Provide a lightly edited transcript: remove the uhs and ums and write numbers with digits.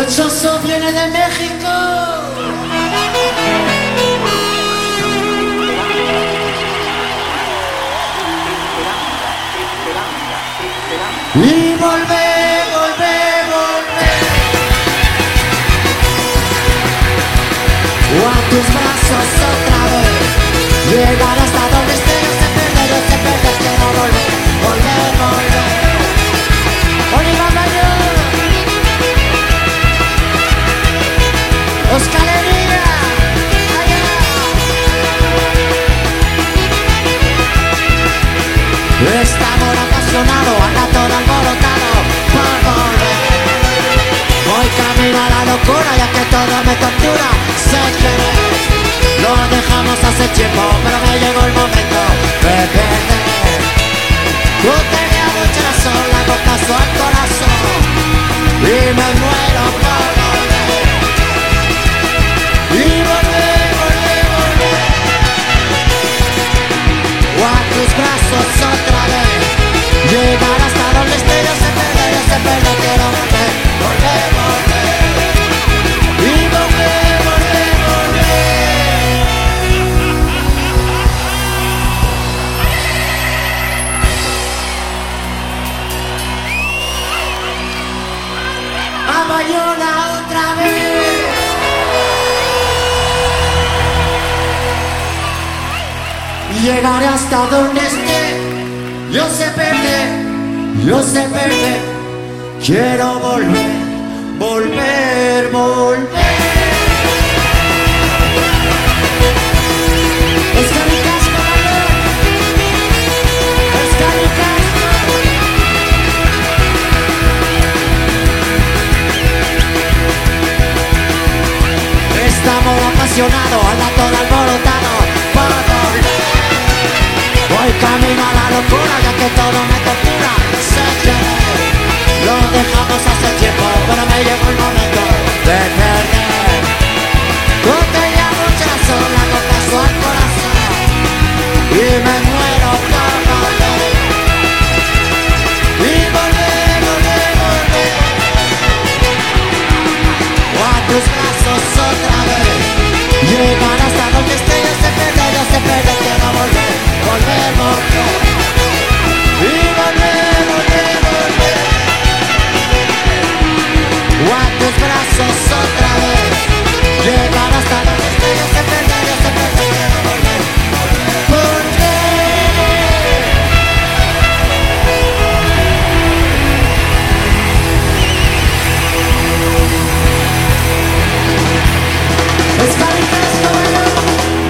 Sospechoso viene de México. Y volver, volver, volver. O a tus brazos otra vez. Llegar hasta donde esté, yo sé perder, quiero volver, volver, volver. Oliva Mayor. Oscalería, allá. Este amor apasionado anda todo alborotado por volver. Voy camino a la locura ya que todo me tortura. Sé que lo dejamos hace tiempo, pero me llegó el momento de perder. Tú tenías mucha razón, le hago caso al corazón y me muero por volver. Y volver, volver, volver. O a tus brazos otra vez. Llegar hasta donde esté, yo sé perder, quiero volver, volver, volver. Y volver, volver, volver. A Bayona otra vez. Llegaré hasta donde esté. Yo sé perder, quiero volver, volver, volver. Es Caricasco, es Caricasco. Este amor apasionado anda todo alborotado por volver. Voy camino a la locura ya que todo me tortura. Sé que lo dejamos hace tiempo, pero me llegó el momento de perder.